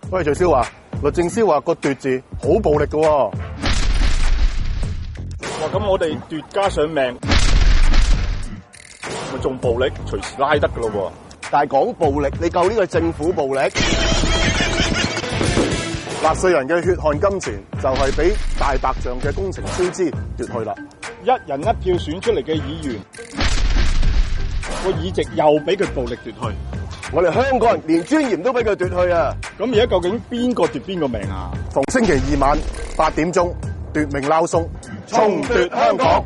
喂，徐少華，律政司話個奪字好暴力㗎喎。 哇！咁我哋奪加上命，咪仲暴力，隨時拉得㗎咯喎。 但係講暴力，你夠呢個政府暴力？納稅人嘅血汗金錢就係俾大白象嘅工程超支奪去啦。 一人一票選出嚟嘅議員，個議席又俾佢暴力奪去。 我哋香港人連尊嚴都俾佢奪去啊！ 咁而家究竟邊個奪邊個命啊？ 逢星期二晚8點鐘，奪命撈鬆，重奪香港。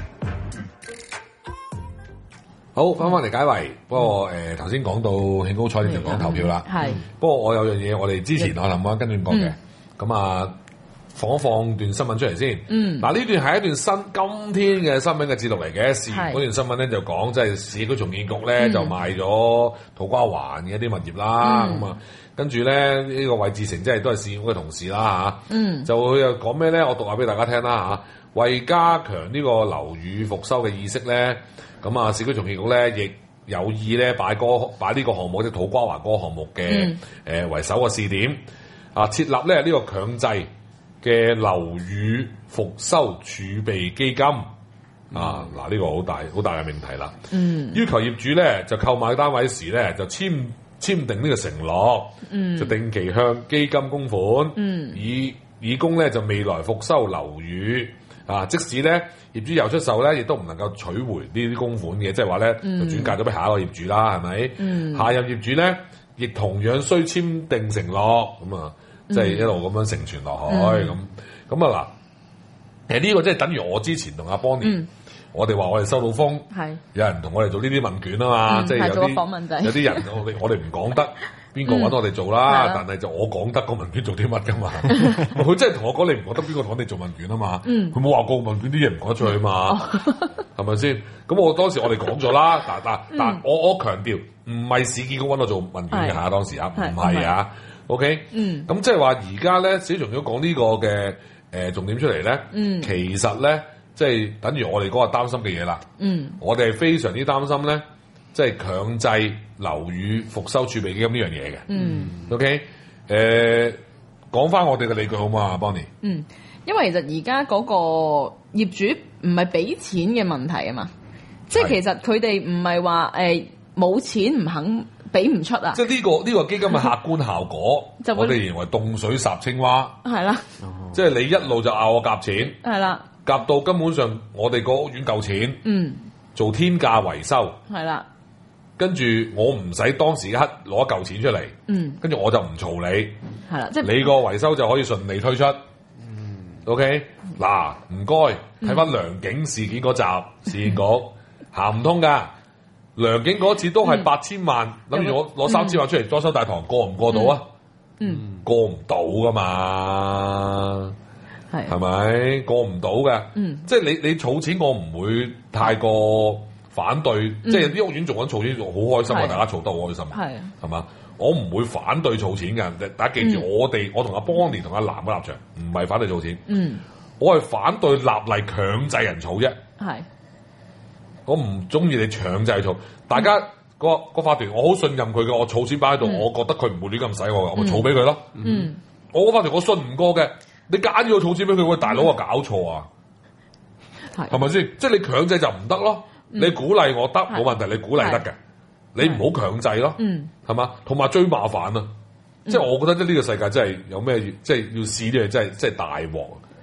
好，翻嚟解圍。不過頭先講到興高采烈就講投票啦。 係。不過我有樣嘢，我哋之前我林生跟住講嘅。咁啊，放段新聞出嚟先。嗱，呢段係一段今天嘅新聞嘅節錄嚟嘅。嗰段新聞咧就講，即係市區重建局咧就賣咗土瓜灣嘅一啲物業啦。咁啊，跟住咧呢個韋志成即係都係市建局嘅同事啦嚇。就佢又講咩咧？我讀下俾大家聽啦嚇。為加強呢個樓宇復修嘅意識咧。咁啊，市區重建局咧亦有意咧擺呢個項目，即係土瓜灣嗰個項目嘅為首個試點啊，設立咧呢個強制嘅樓宇復修儲備基金啊，嗱呢個好大嘅命題啦。要求業主咧就購買單位時咧就簽訂呢個承諾，就定期向基金供款，以供咧就未來復修樓宇。啊！即使咧業主又出售咧，亦都唔能夠取回呢啲供款嘅，即係話咧就轉嫁咗俾下一個業主啦，係咪？下任業主咧，亦同樣需簽訂承諾，咁啊，即係一路咁樣承傳落去，咁啊嗱，其實呢個即係等於我之前同阿 Bonnie，我哋話我哋收到風，有人同我哋做呢啲問卷啊嘛，即係有啲人我哋唔講得。邊個揾我哋做啦？但係就我講得個問卷做啲乜噶嘛？佢真係同我講，你唔覺得邊個同我哋做問卷啊嘛？佢冇話過問卷啲嘢唔講得出去嘛？係咪先？咁我當時我哋講咗啦，但我強調唔係市建局揾我做問卷嘅嚇，當時啊唔係啊 ，OK？咁即係話而家咧，小松要講呢個嘅重點出嚟咧，其實咧即係等於我哋嗰個擔心嘅嘢啦。我哋係非常之擔心咧。即係強制樓宇復修儲備基金呢樣嘢嘅。OK， 講翻我哋嘅理據好嘛 ，Bonnie？ 因為其實而家嗰個業主唔係俾錢嘅問題啊嘛，即係其實佢哋唔係話冇錢唔肯俾唔出啊。 即係呢個基金嘅客觀效果，我哋認為凍水烚青蛙。係啦，即係你一路就拗我夾錢。係啦，夾到根本上我哋個屋苑夠錢。做天價維修。係啦。跟住我唔使當時一刻攞一嚿錢出嚟，跟住我就唔嘈你，係啦，即係你個維修就可以順利推出。OK， 嗱唔該，睇翻良景事件嗰集，市建局行唔通㗎。良景嗰次都係8000萬，諗住我攞3000萬出嚟裝修大堂，過唔過到啊？過唔到㗎嘛，係咪過唔到嘅？即係你儲錢，我唔會太過。反對，即係啲屋苑做緊儲錢，好開心啊！大家儲得好開心，係嘛？我唔會反對儲錢嘅，大家記住，我同阿 Bonnie 同阿南嘅立場唔係反對儲錢，我係反對立例強制人儲啫。我唔中意你強制儲，大家個法團，我好信任佢嘅，我儲錢擺喺度，我覺得佢唔會亂咁使我嘅，我咪儲俾佢咯。我個法團我信唔過嘅，你揀要儲錢俾佢，喂大佬啊搞錯啊，係咪先？即係你強制就唔得咯。你鼓勵我得冇問題，你鼓勵得嘅，你唔好強制咯，係嘛？同埋最麻煩啊，即係我覺得呢個世界真係有咩，即係要試啲嘢，真係大鑊。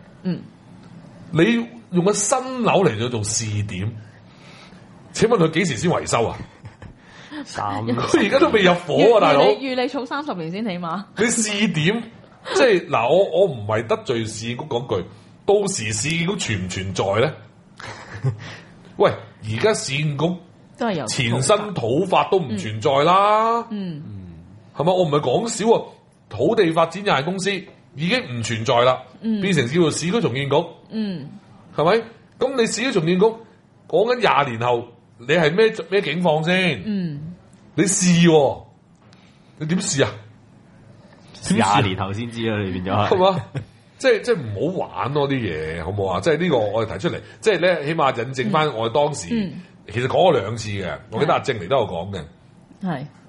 你用個新樓嚟做試點，請問佢幾時先維修啊？3年，佢而家都未入伙啊，大佬。 預你儲30年先起碼。你試點，即係嗱，我唔係得罪市建局講句，到時市建局存唔存在咧？喂，而家市建局都係有前身土法都唔存在啦，係咪？我唔係講笑啊，土地發展有限公司已經唔存在啦，變成叫做市區重建局，係咪？咁你市區重建局講緊20年後，你係咩境況先？你試喎，你點試啊 ？20年後先知啦，你變咗係嘛？即係唔好玩咯啲嘢，好唔好啊？即係呢個我哋提出嚟，即係咧起碼引證翻我哋當時，其實講咗2次嘅。我記得阿正嚟都有講嘅，係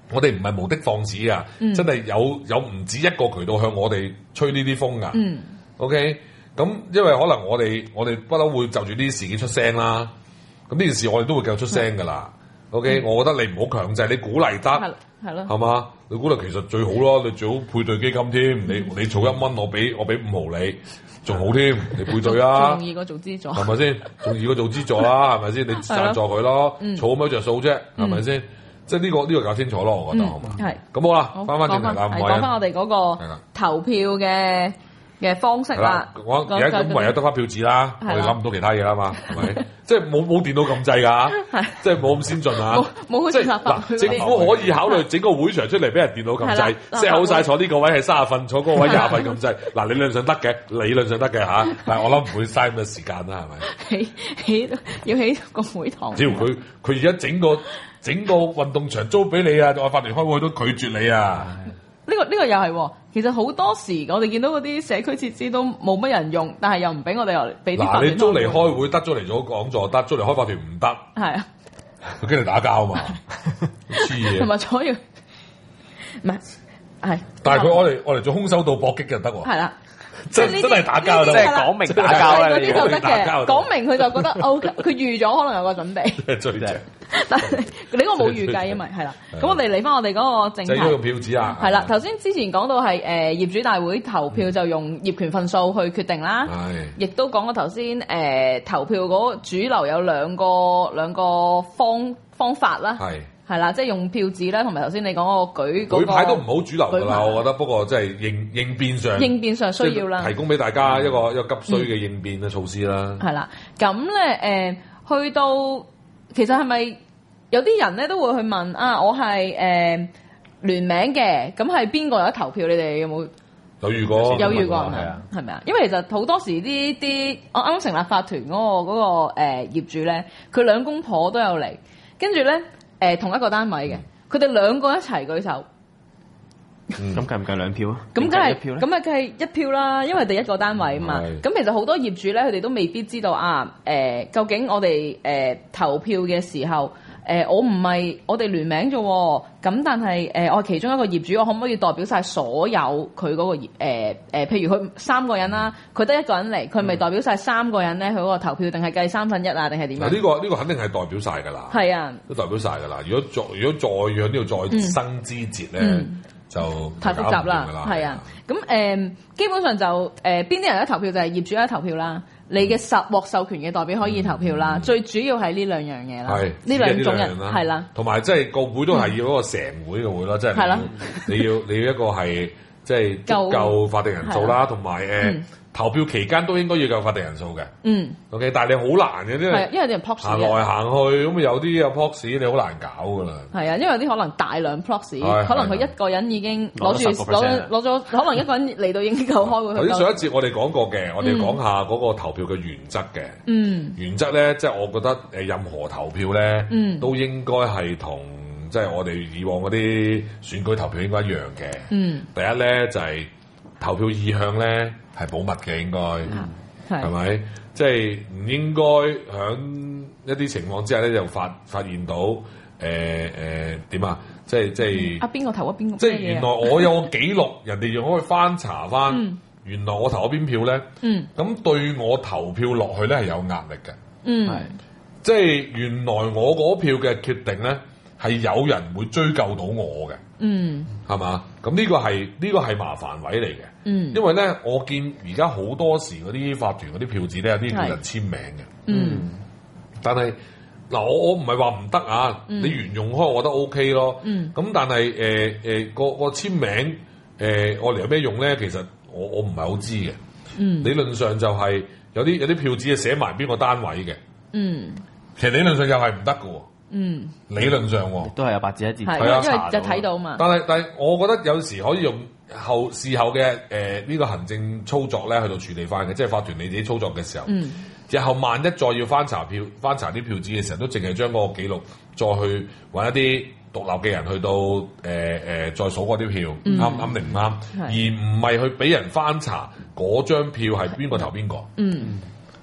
我哋唔係無的放矢啊，真係有唔止一個渠道向我哋吹呢啲風噶。OK， 咁因為可能我哋不嬲會就住呢啲事件出聲啦。咁呢件事我哋都會繼續出聲噶啦。OK，我覺得你唔好強制，你鼓勵得係咯， 係嘛？你鼓勵其實最好咯，你最好配對基金添。你儲1蚊，我俾5毫你，仲好添。你配對啊， 仲容易過做資助， 係咪先？仲易過做資助啦，係咪先？你贊助佢咯，儲咩着數啫？係咪先？即係呢個搞清楚咯，我覺得好嘛？ 係。 咁好啦，翻返轉頭啦， 講翻我哋嗰個投票嘅方式啦。 我而家咁唯有得翻票紙啦，我哋諗唔到其他嘢啦嘛，係咪？即係冇電腦咁滯㗎，即係冇咁先進啊！ 冇好似立法會政府可以考慮整個會場出嚟俾人電腦咁滯，set好曬坐呢個位係30份，坐嗰個位20份咁滯。嗱，理論上得嘅嚇，但係我諗唔會嘥咁嘅時間啦，係咪？ 要起個會堂。 只要佢而家整個運動場租俾你啊，我法團開會都拒絕你啊！ 呢個又係喎，其實好多時我哋見到嗰啲社區設施都冇乜人用，但係又唔俾我哋又俾啲法團。 嗱，你租嚟開會得，租嚟做講座得，租嚟開法團唔得。 係啊， 佢驚你打交嘛，黐嘢。 同埋所以唔係， 但係佢我嚟做空手道搏擊就得喎。 係啦。 真係打交啦， 即係講明打交啦， 嗰啲就得嘅，講明佢就覺得 OK，佢預咗可能有個準備。 最正， 但係你個冇預計，因為係啦。咁我哋嚟翻我哋嗰個正題。 就用票紙啊。 係啦，頭先之前講到係業主大會投票就用業權份數去決定啦。係。亦都講過頭先投票嗰主流有兩個方法啦。係。係啦，即係用票紙啦，同埋頭先你講個舉牌都唔好主流㗎啦，我覺得。不過即係應變上需要啦，提供俾大家一個急需嘅應變嘅措施啦。係啦， 咁咧去到其實係咪有啲人咧都會去問啊？我係聯名嘅，咁係邊個有得投票？你哋有冇有遇過？ 有遇過係咪啊？因為其實好多時啲我啱成立法團嗰個業主咧，佢兩公婆都有嚟，跟住咧。同一個單位嘅，佢哋兩個一齊舉手， 咁計唔計2票啊？ 咁梗係咁啊，梗係1票啦，因為第一個單位啊嘛。咁其實好多業主咧，佢哋都未必知道啊。究竟我哋投票嘅時候，我唔係我哋聯名啫喎。咁但係我係其中一個業主，我可唔可以代表晒所有佢嗰個譬如佢3個人啦，佢得1個人嚟，佢咪代表晒3個人咧？佢嗰個投票定係計1/3啊？定係點樣？ 呢個肯定係代表晒㗎啦。係啊，都代表晒㗎啦。如果再喺呢度再生枝節咧，就太複雜啦。係啊，咁基本上就邊啲人有得投票就係業主有得投票啦。你嘅獲授權嘅代表可以投票啦，最主要係呢2樣嘢啦，呢2種人係啦， 同埋即係個會都係要嗰個成會嘅會咯，即係你要一個係即係夠法定人數啦，同埋投票期間都應該要夠法定人數嘅。OK， 但係你好難嘅，因為啲人 proxy 行來行去咁有啲有 proxy 你好難搞㗎啦。係啊，因為有啲可能大量 proxy，可能佢一個人已經攞咗，可能一個人嚟到已經夠開會。 頭先上一節我哋講過嘅，我哋講下嗰個投票嘅原則嘅。原則咧，即係我覺得任何投票咧，都應該係同即係我哋以往嗰啲選舉投票應該一樣嘅。第一咧就係投票意向咧係保密嘅，應該係咪？即係唔應該響一啲情況之下咧，就發現到點啊？即係邊個投咗邊個？ 即係原來我有個記錄，人哋仲可以翻查翻，原來我投咗邊票咧。咁對我投票落去咧係有壓力嘅。係即係原來我嗰票嘅決定咧係有人會追究到我嘅。係嘛？咁呢個係麻煩位嚟嘅。因為咧，我見而家好多時嗰啲法團嗰啲票紙咧有啲叫人簽名嘅。但係嗱，我唔係話唔得啊。你沿用開，我覺得 OK 咯。咁但係個簽名我嚟有咩用咧？其實我唔係好知嘅。理論上就係有啲票紙係寫埋邊個單位嘅。其實理論上又係唔得嘅喎。理論上都係有8字1字， 係因為就睇到嘛。 但係我覺得有時可以用事後嘅呢個行政操作咧去到處理翻嘅，即係法團你自己操作嘅時候，日後萬一再要翻查啲票紙嘅時候，都淨係將嗰個記錄再去揾一啲獨立嘅人去到再數嗰啲票啱定唔啱，而唔係去俾人翻查嗰張票係邊個投邊個。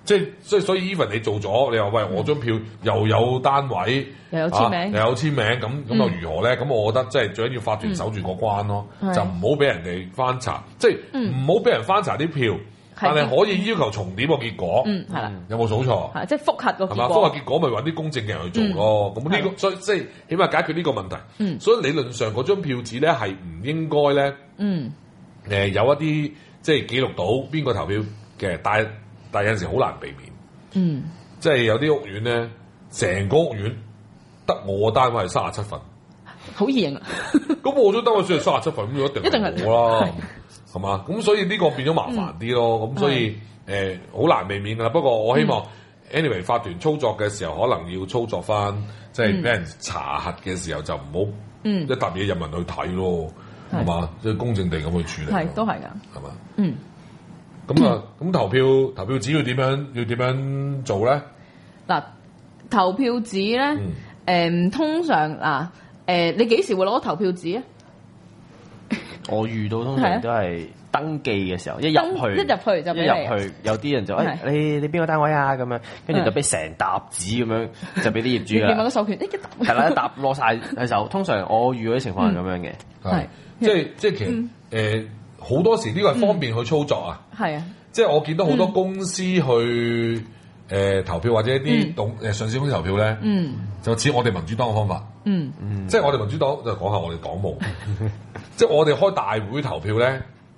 所以 even 你做咗，你話喂我張票又有單位， 又有簽名， 又有簽名，咁又如何咧？咁我覺得即係最緊要法團守住個關咯，就唔好俾人哋翻查，即係唔好俾人翻查啲票，但係可以要求重點個結果。 係啦， 有冇數錯？ 係即係複核個結果。 係嘛？複核結果咪揾啲公正嘅人去做咯。咁呢個所以即係起碼解決呢個問題。所以理論上嗰張票紙咧係唔應該咧，有一啲即係記錄到邊個投票嘅，但係有陣時好難避免。即係有啲屋苑咧，成個屋苑得我個單位係37份， 好易認啊！ 咁我張單位算係37份，咁一定係我啦，係嘛？咁所以呢個變咗麻煩啲咯。咁所以好難避免㗎啦。不過我希望 anyway 法團操作嘅時候，可能要操作翻，即係俾人查核嘅時候就唔好一沓嘢入民去睇咯，係嘛？即係公正地咁去處理。 係都係㗎， 係嘛？咁投票紙要點樣做咧？ 嗱，投票紙咧，通常嗱，你幾時會攞投票紙啊？ 我遇到通常都係登記嘅時候，一入去就俾你。有啲人就你邊個單位啊咁樣，跟住就俾成沓紙咁樣就俾啲業主㗎。你問個授權，係啦，一沓攞晒喺手。通常我遇到啲情況係咁樣嘅， 係即係其實好多時呢個係方便去操作啊。係啊，即係我見到好多公司去投票或者啲上市公司投票咧，就似我哋民主黨嘅方法。即係我哋民主黨就講下我哋黨務。即係我哋開大會投票咧，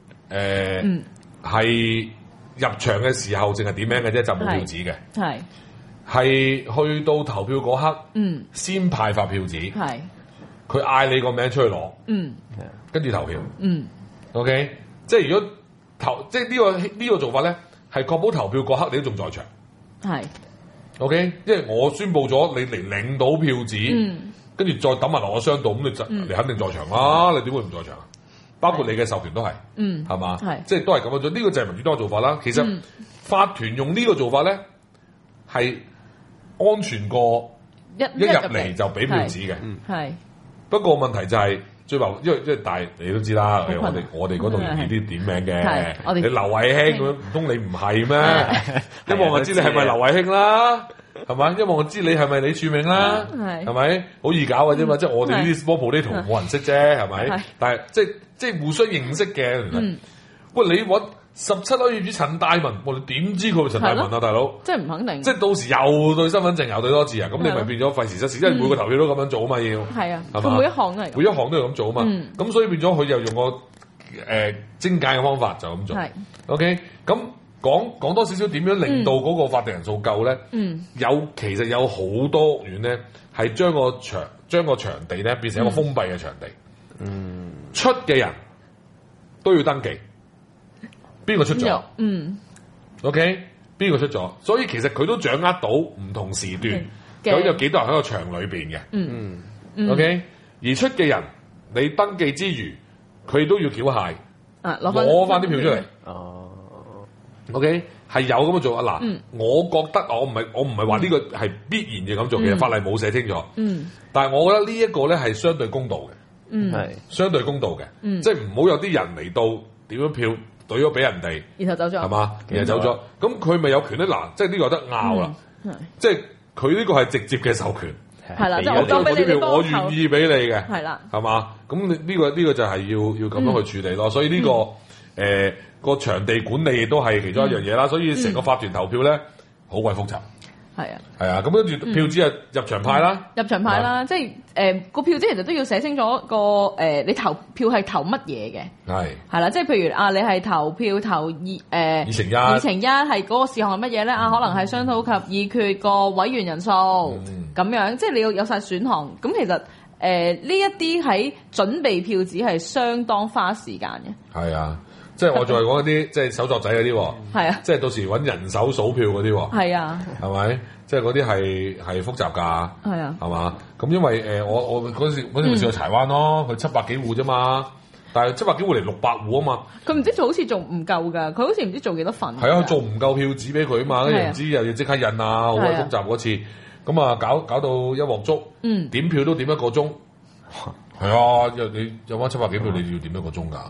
係入場嘅時候淨係點名嘅啫，就冇票紙嘅。係去到投票嗰刻，先派發票紙。佢嗌你個名出去攞，跟住投票。OK， 即係如果即係呢個做法咧，係確保投票嗰刻你都仲在場。OK， 因為我宣佈咗你嚟領到票紙。跟住再抌埋落我箱度，咁你肯定在場啦！你點會唔在場啊？包括你嘅授權都係，係嘛？即係都係咁樣做。呢個就係民主黨嘅做法啦。其實法團用呢個做法咧，係安全過一入嚟就俾票紙嘅。不過問題就係最後，因為但係你都知啦，我哋嗰度容易啲點名嘅。你劉慧卿咁，唔通你唔係咩？因為我知你係咪劉慧卿啦。係咪？因為我知你係咪李柱銘啦，係咪？好易搞嘅啫嘛，即係我哋呢啲 small political 冇人識啫，係咪？但係即係互相認識嘅。喂，你揾17樓業主陳大文，我哋點知佢係陳大文啊，大佬？即係唔肯定。即係到時又對身份證又對多次啊，咁你咪變咗費時失事，因為每個投票都咁樣做啊嘛，要係啊，係嘛？每一項都係咁做啊嘛，咁所以變咗佢又用個精簡嘅方法就咁做。OK， 咁。講多少少點樣令到嗰個法定人數夠咧？其實有好多屋苑咧係將個場地咧變成一個封閉嘅場地。出嘅人都要登記，邊個出咗？OK， 邊個出咗？所以其實佢都掌握到唔同時段究竟有幾多人喺個場裏邊嘅。OK， 而出嘅人你登記之餘，佢都要繳械，攞翻啲票出嚟。OK， 係有咁樣做啊！嗱，我覺得我唔係話呢個係必然嘅咁做，其實法例冇寫清楚。但係我覺得呢一個咧係相對公道嘅，係相對公道嘅，即係唔好有啲人嚟到點樣票懟咗俾人哋，然後走咗，係嘛？然後走咗，咁佢咪有權咧？嗱，即係呢個有得拗啦，即係佢呢個係直接嘅授權，係啦，即係我交俾你啲票，我願意俾你嘅，係啦，係嘛？咁呢個就係要咁樣去處理咯。所以呢個個場地管理亦都係其中一樣嘢啦，所以成個法團投票咧好鬼複雜。係啊，係啊，咁跟住票紙入場派啦，入場派啦，即係個票紙其實都要寫清楚你投票係投乜嘢嘅，係啦，即係譬如你係投票投二乘一係嗰個事項係乜嘢咧？可能係商討及議決個委員人數咁樣，即係你要有晒選項。咁其實呢一啲喺準備票紙係相當花時間嘅。係啊。即係我再講一啲，即係手作仔嗰啲，係啊，即係到時揾人手數票嗰啲，係啊，係咪？即係嗰啲係複雜㗎，係啊，係嘛？咁因為我嗰時試過柴灣咯，佢700幾戶啫嘛，但係700幾戶嚟600戶啊嘛，佢唔知做好似做唔夠㗎，佢好似唔知做幾多份，係啊，做唔夠票紙俾佢啊嘛，跟住唔知又要即刻印啊，好鬼複雜嗰次，咁啊搞到一鑊粥，點票都點1個鐘，係啊，你有翻700幾票，你要點1個鐘㗎？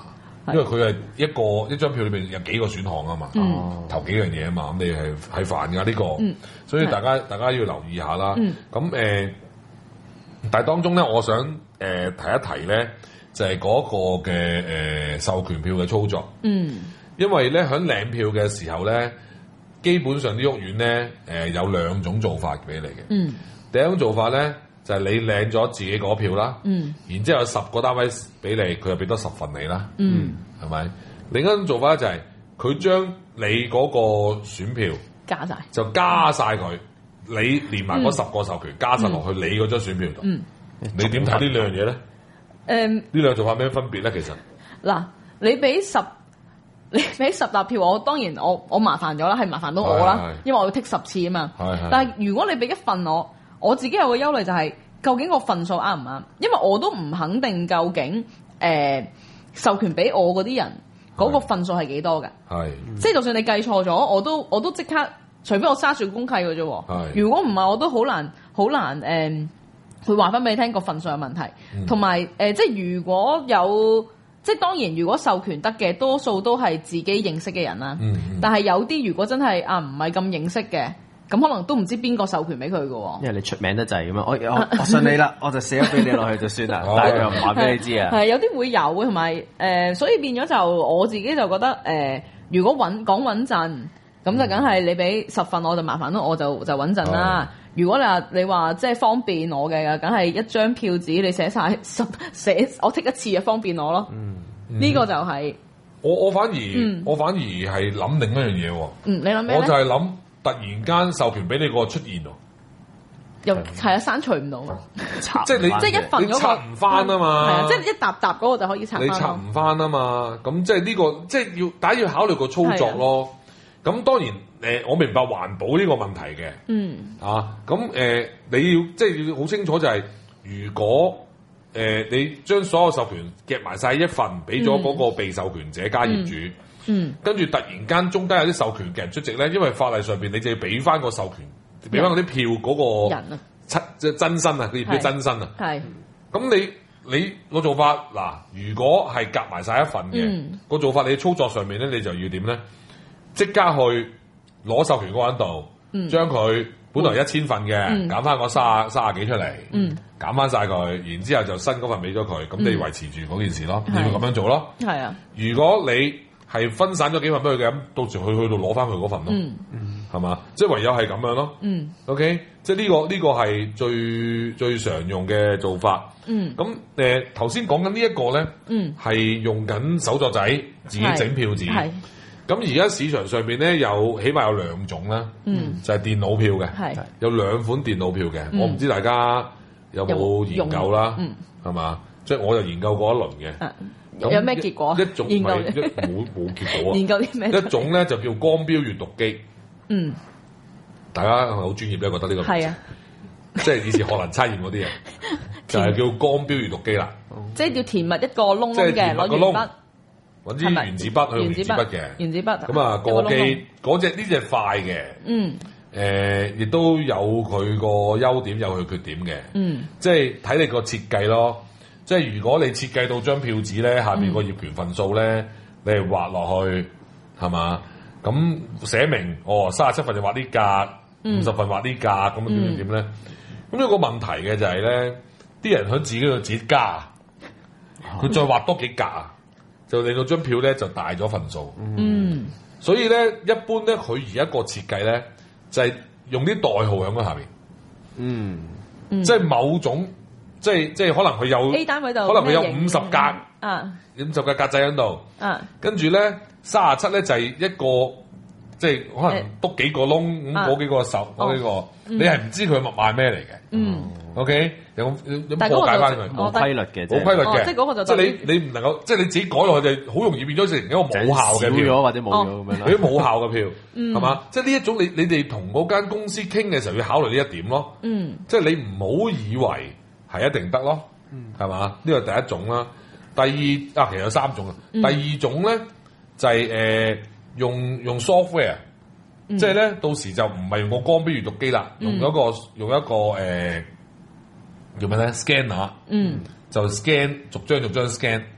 因為佢係一張票裏邊有幾個選項啊嘛，投幾樣嘢啊嘛，咁你係煩㗎呢個，所以大家要留意下啦。咁但係當中咧，我想提一提咧，就係嗰個嘅授權票嘅操作。因為咧喺領票嘅時候咧，基本上啲屋苑咧有2種做法俾你嘅。第一種做法咧就係你領咗自己嗰票啦，然之後有10個單位俾你，佢又俾多10份你啦，係咪？另一種做法咧就係佢將你嗰個選票加晒佢，你連埋嗰10個授權加晒落去你嗰張選票度。你點睇呢兩樣嘢咧？呢兩做法咩分別咧？其實嗱， 你俾10沓票，我當然我麻煩咗啦，係麻煩到我啦，因為我要剔10次啊嘛。但係如果你俾1份我自己有個憂慮就係、究竟個份數啱唔啱？因為我都唔肯定究竟授權俾我嗰啲人嗰個份數係幾多㗎？即係就算你計錯咗，我都即刻，除非我揸住公契嘅啫。如果唔係，我都好難會話翻俾你聽個份數有問題。同埋即係如果有，即係當然如果授權得嘅，多數都係自己認識嘅人啦。但係有啲如果真係唔係咁認識嘅。咁可能都唔知邊個授權俾佢嘅喎， 因為你出名得滯咁樣，我信你啦，我就寫咗俾你落去就算啦，但係又唔話俾你知啊。 係有啲會有嘅，同埋所以變咗就我自己就覺得如果講穩陣，咁就梗係你俾10份我就麻煩咯，我就穩陣啦。如果你話即係方便我嘅，梗係一張票紙你寫晒我剔一次就方便我咯。呢個就係我反而係諗另一樣嘢喎。 你諗咩咧？ 我就係諗。突然間授權俾你個出現喎， 又係刪除唔到， 即係你即係一份嗰個你拆唔翻啊嘛， 係啊，即係一沓嗰個就可以拆翻。 你拆唔翻啊嘛，咁即係呢個即係大家要考慮個操作咯。咁當然我明白環保呢個問題嘅，咁你要即係要好清楚就係，如果你將所有授權夾埋晒一份，俾咗嗰個被授權者加業主。跟住突然間中間有啲授權嘅人出席咧，因為法例上邊你就要俾翻個授權，俾翻嗰啲票嗰個人啊，即係真身啊，佢叫真身啊。係。咁你個做法嗱，如果係夾埋晒一份嘅個做法，你操作上面咧，你就要點咧？即刻去攞授權嗰個人度，將佢本來1000份嘅減翻個30幾出嚟，減翻晒佢，然之後就新嗰份俾咗佢，咁你維持住嗰件事咯，你要咁樣做咯。係啊。如果你係分散咗幾份俾佢嘅，咁到時去到攞翻佢嗰份咯，係嘛？即係唯有係咁樣咯。OK， 即係呢個係最常用嘅做法。咁頭先講緊呢一個咧，係用緊手作仔自己整票紙。咁而家市場上邊咧起碼有2種啦，就係電腦票嘅，有2款電腦票嘅。我唔知大家有冇研究啦，係嘛？即係我就研究過一輪嘅。 有咩結果？ 一種唔係冇結果啊！ 研究啲咩？ 一種咧就叫光標閱讀機。大家係咪好專業咧？覺得呢個係啊，即係以前學能測驗嗰啲啊，就係叫光標閱讀機啦。即係要填密一個窿嘅，攞鉛筆，揾支原子筆去用原子筆嘅。原子筆咁啊，個機呢隻快嘅。亦都有佢個優點，有佢缺點嘅。即係睇你個設計咯。即係如果你設計到張票紙咧，下面個業權份數咧，你係畫落去係嘛？咁寫明37份就畫呢格，50份畫呢格，咁點咧？咁有個問題嘅就係咧，啲人喺自己度自己加，佢再畫多幾格啊，就令到張票咧就大咗份數。所以咧，一般咧，佢而家個設計咧就係用啲代號喺嗰下面。即係某種。即係可能佢有 A 單位度， 可能佢有50格，50個格仔喺度，跟住咧37咧就係一個，即係可能篤幾個窿咁嗰幾個手嗰幾個，你係唔知佢密碼咩嚟嘅。OK，有破解翻佢， 冇規律嘅， 冇規律嘅， 即係嗰個就即係你唔能夠，即係你自己改落去就好容易變咗成一個冇效嘅票， 少咗或者冇咗咁樣啦。 啲冇效嘅票係嘛？即係呢一種你哋同嗰間公司傾嘅時候要考慮呢一點咯。即係你唔好以為。係一定得咯，係嘛？呢個第一種啦。第二其實有3種啊。第二種咧就係用 software，即係咧到時就唔係用個光標閱讀機啦，用一個叫咩咧 scanner，就 scan 逐張 scan，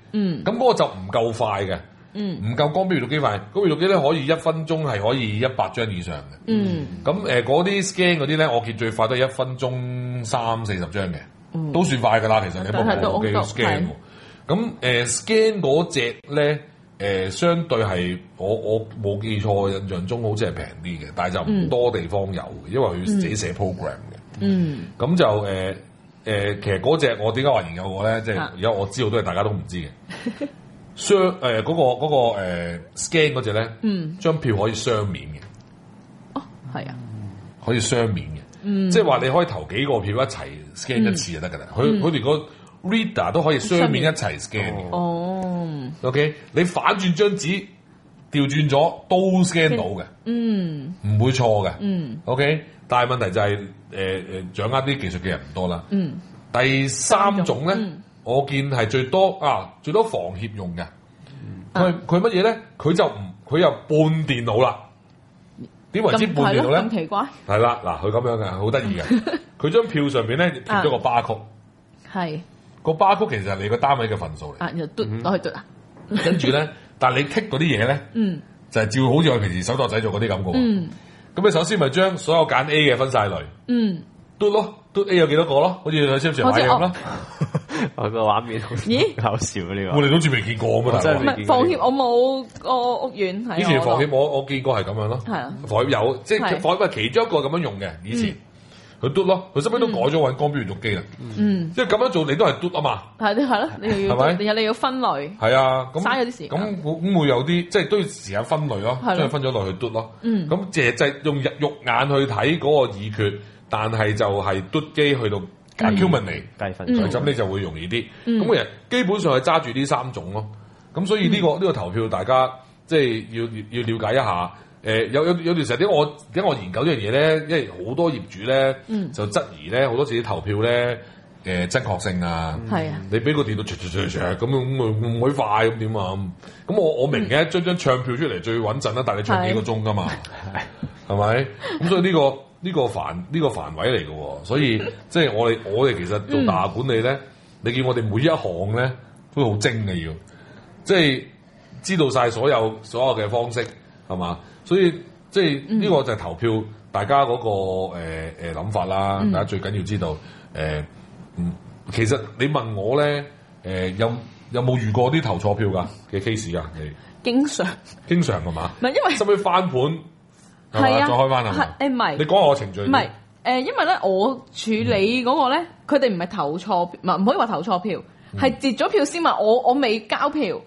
咁嗰個就唔夠快嘅。唔夠光標閲讀機快，光標閲讀機咧可以1分鐘係可以100張以上嘅。咁嗰啲 scan 嗰啲咧，我見最快都係1分鐘30-40張嘅，都算快㗎啦。其實你部部機 scan 喎。咁scan 嗰隻咧相對係我冇記錯，印象中好似係平啲嘅，但係就唔多地方有嘅，因為佢自己寫 program 嘅。咁就其實嗰隻我點解話研究過咧？即係而家我知道都係大家都唔知嘅。嗰個scan 嗰隻咧，張票可以雙面嘅。 哦，係啊， 可以雙面嘅，即係話你可以投幾個票一齊 scan 一次就得㗎啦。佢連個 reader 都可以雙面一齊 scan 嘅。哦 ，OK， 你反轉張紙調轉咗都 scan 到嘅，唔會錯嘅。OK， 但係問題就係掌握啲技術嘅人唔多啦。第三種咧。我見係最多房協用嘅，佢乜嘢咧？佢又半電腦啦。點為之半電腦咧？ 咁奇怪。係啦，嗱，佢咁樣嘅，好得意嘅。佢張票上邊咧貼咗個巴曲，係個巴曲其實係你個單位嘅份數嚟。 又嘟攞去嘟啊！ 跟住咧，但係你剔嗰啲嘢咧，就係照好似我平時手作仔做嗰啲咁嘅喎。咁你首先咪將所有揀 A 嘅分晒類，嘟咯，嘟 A 有幾多個咯？好似去超市買咁咯。 我個畫面咦搞笑呢個， 我哋都仲未見過咁啊！ 真係唔係房協，我冇個屋苑係。 以前房協我見過係咁樣咯，係啊，房協有即係房協係其中一個咁樣用嘅。以前佢嘟咯，佢收尾都改咗揾光標閲讀機啦。即係咁樣做你都係嘟啊嘛。係咯，你又要係咪？然後你要分類。係啊，咁嘥咗啲時間。咁會有啲即係都要時間分類咯，將佢分咗落去嘟咯。咁就係用肉眼去睇嗰個議決，但係就係嘟機去到。accumulate 計分， 咁你就會容易啲。咁其實基本上係揸住呢3種咯。咁所以呢個投票，大家即係要了解一下。有段時間我研究呢樣嘢咧，因為好多業主咧就質疑咧好多自己投票咧真確性啊。係啊，你俾個電腦咁唔會快咁點啊？咁我明嘅，將唱票出嚟最穩陣啦，但係你唱幾個鐘㗎嘛，係咪？咁所以呢個範圍嚟嘅喎，所以即係我哋其實做大廈管理咧，你見我哋每一項咧都好精嘅要，即係知道晒所有嘅方式係嘛，所以即係呢個就係投票大家嗰個諗法啦。大家最緊要知道其實你問我咧有冇遇過啲投錯票㗎嘅 case 㗎？你經常係嘛？唔係因為使唔使翻盤？係啊，再開翻係嘛？唔係，你講下我程序。唔係因為咧，我處理嗰個咧，佢哋唔係投錯，唔可以話投錯票，係截咗票先話我未交票。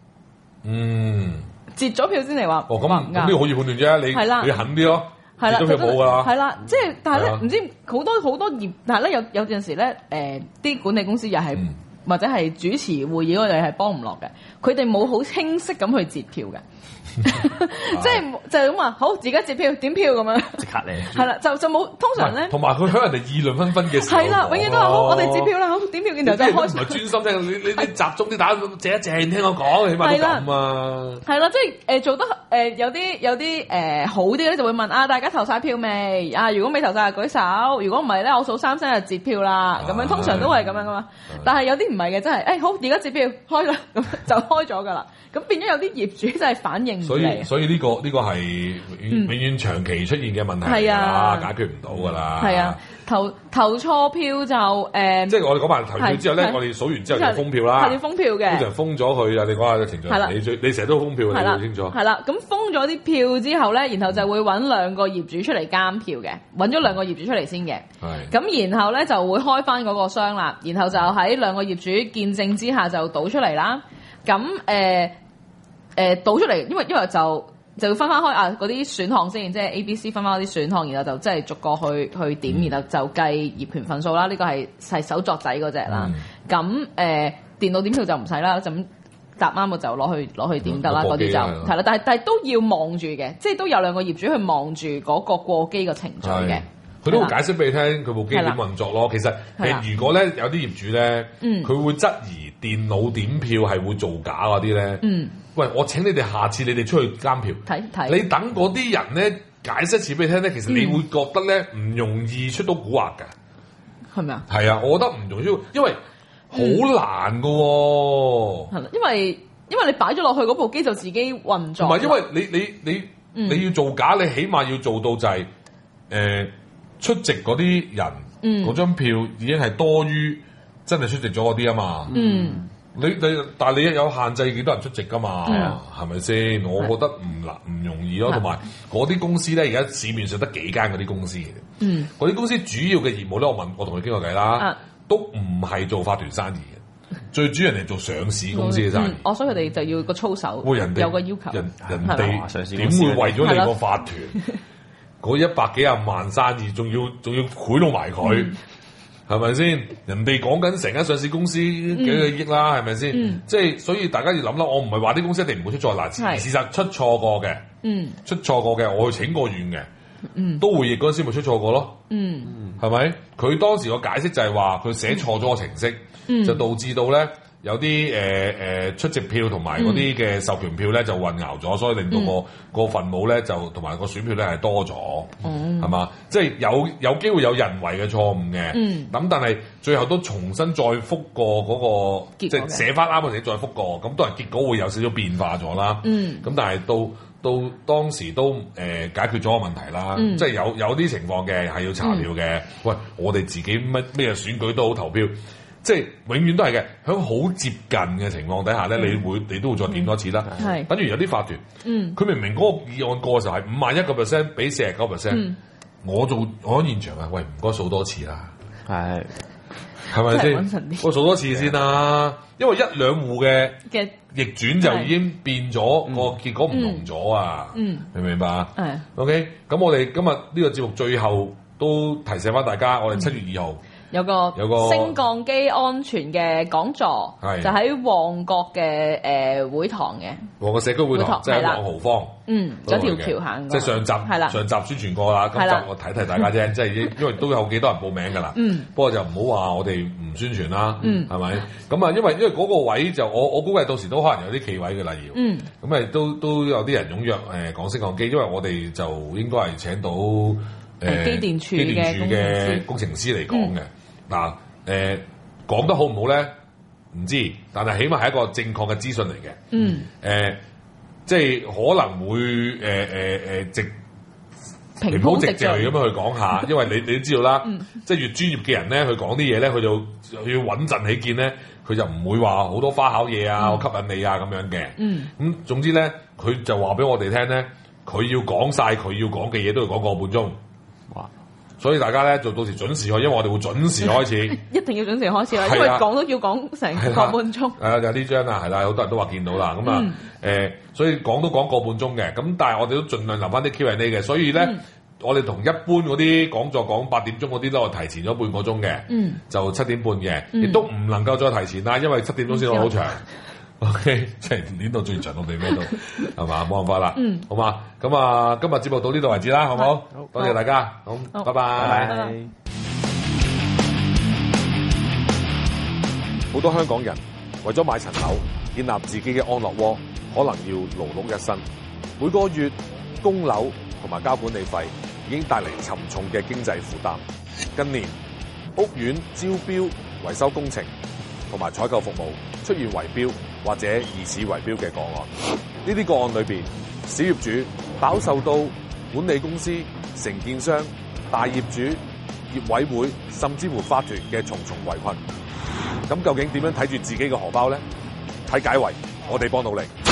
截咗票先嚟話。哦，咁呢個可以判斷啫，你狠啲咯。係啦，就冇㗎啦。係啦，即係但係咧，唔知好多業，但係咧有陣時咧，啲管理公司又係或者係主持會議嗰度係幫唔落嘅，佢哋冇好清晰咁去截票嘅。即係就係咁話，好自己截票點票咁樣，即刻嚟係啦，就冇通常咧，同埋佢響人哋議論紛紛嘅時候，係啦，永遠都係好，我哋截票啦，好點票，然後就開。唔係專心聽，你集中啲打靜一靜聽我講，起碼都咁啊。係啦，即係做得有啲好啲咧，就會問大家投晒票未？如果未投晒就舉手，如果唔係咧，我數3聲就截票啦。咁樣通常都係咁樣噶嘛。但係有啲唔係嘅，真係好而家截票開啦，咁就開咗噶啦。咁變咗有啲業主真係反應唔嚟，所以呢個係永遠長期出現嘅問題嚟㗎，解決唔到㗎啦。係啊，投錯票就即係我哋講埋投票之後咧，我哋數完之後就封票啦，係要封票嘅，通常封咗佢啊！你講下個程序。係啦，你成日都封票，你好清楚。係啦，咁封咗啲票之後咧，然後就會揾2個業主出嚟監票嘅，揾咗2個業主出嚟先嘅。係。咁然後咧就會開翻嗰個箱啦，然後就喺2個業主見證之下就倒出嚟啦。咁倒出嚟，因為就要分開嗰啲選項先，即係 A、B、C 分開嗰啲選項，然後就即係逐個去點，然後就計業權份數啦。呢個係手作仔嗰隻啦。咁電腦點票就唔使啦，就咁答啱我就攞去點得啦。嗰啲就係啦，但係都要望住嘅，即係都有2個業主去望住嗰個過機嘅程序嘅。佢都會解釋俾你聽，佢部機點運作咯。其實如果咧有啲業主咧，佢會質疑電腦點票係會造假嗰啲咧。喂，我請你哋下次你哋出去監票，睇你等嗰啲人咧解釋一次俾你聽咧，其實你會覺得咧唔容易出到蠱惑㗎，係咪啊？係啊，我覺得唔容易，因為好難㗎喎。 係啦，因為你擺咗落去嗰部機就自己運作。 同埋因為你要造假，你起碼要做到就係出席嗰啲人嗰張票已經係多於真係出席咗嗰啲啊嘛。但係你有限制幾多人出席㗎嘛？係咪先？我覺得唔容易咯。同埋嗰啲公司咧，而家市面上得幾間嗰啲公司嘅。嗰啲公司主要嘅業務咧，我同佢傾過偈啦，都唔係做法團生意嘅，最主要人哋做上市公司嘅生意。 所以佢哋就要個操守，有個要求。人哋點會為咗你個法團嗰100幾廿萬生意，仲要賄賂埋佢？係咪先？人哋講緊成間上市公司幾個億啦，係咪先？即係所以大家要諗啦。我唔係話啲公司一定唔會出錯，嗱，事實出錯過嘅，出錯過嘅，我去請過願嘅，都會議嗰陣時咪出錯過咯。係咪？佢當時個解釋就係話佢寫錯咗個程式，就導致到咧有啲出席票同埋嗰啲嘅授權票咧就混淆咗，所以令到個分母咧就同埋個選票咧係多咗，係嘛？即係有機會有人為嘅錯誤嘅，咁但係最後都重新再覆過嗰個，即係寫翻啱嘅嘢再覆過，咁當然結果會有少少變化咗啦。咁但係到當時都解決咗個問題啦，即係有啲情況嘅係要查票嘅。喂，我哋自己咩選舉都好投票。即係永遠都係嘅，喺好接近嘅情況底下咧，你都會再點多次啦。等於有啲法團，佢明明嗰個議案過嘅時候係51%俾49%，我喺現場啊，喂，唔該數多次啦，係咪先？我數多次先啦，因為1-2戶嘅逆轉就已經變咗，個結果唔同咗啊！明唔明白啊？OK，咁我哋今日呢個節目最後都提醒翻大家，我哋7月2號。 有個升降機安全嘅講座，就喺旺角嘅會堂嘅。旺角社區會堂，即係朗豪坊。有條橋行。即係上集宣傳過啦，咁就我提大家啫，即係因為都有幾多人報名㗎啦。不過就唔好話我哋唔宣傳啦，係咪？咁啊，因為嗰個位就我估計到時都可能有啲企位㗎啦要。咁誒都有啲人踴躍講升降機，因為我哋就應該係請到機電署嘅工程師嚟講嘅。嗱，講得好唔好咧？唔知，但係起碼係一個正確嘅資訊嚟嘅。即係可能會平鋪直敍咁樣去講下，因為你都知道啦，即係越專業嘅人咧，佢講啲嘢咧，佢要穩陣起見咧，佢就唔會話好多花巧嘢啊，我吸引你啊咁樣嘅。咁總之咧，佢就話俾我哋聽咧，佢要講晒佢要講嘅嘢，都要講個半鐘。哇！所以大家咧就到時準時去，因為我哋會準時開始，一定要準時開始啦，因為講都要講成個半鐘。就呢張啊，係啦，好多人都話見到啦，咁啊所以講都講個半鐘嘅，咁但係我哋都盡量留翻啲 Q&A 嘅，所以咧我哋同一般嗰啲講座講8點鐘嗰啲咧，我提前咗半個鐘嘅，就7點半嘅，亦都唔能夠再提前啦，因為7點鐘先好長。OK， 即係練到最長，我哋咩都係嘛，冇辦法啦。好嘛，咁啊，今日節目到呢度為止啦，好唔好？多謝大家，好，拜拜。好多香港人為咗買層樓，建立自己嘅安樂窩，可能要勞碌一生。每個月供樓同埋交管理費，已經帶嚟沉重嘅經濟負擔。近年屋苑招標、維修工程同埋採購服務出現圍標或者疑似圍標嘅個案，呢啲個案裏邊，小業主飽受到管理公司、承建商、大業主、業委會甚至乎法團嘅重重圍困。咁究竟點樣睇住自己嘅荷包呢？睇解圍，我哋幫到你。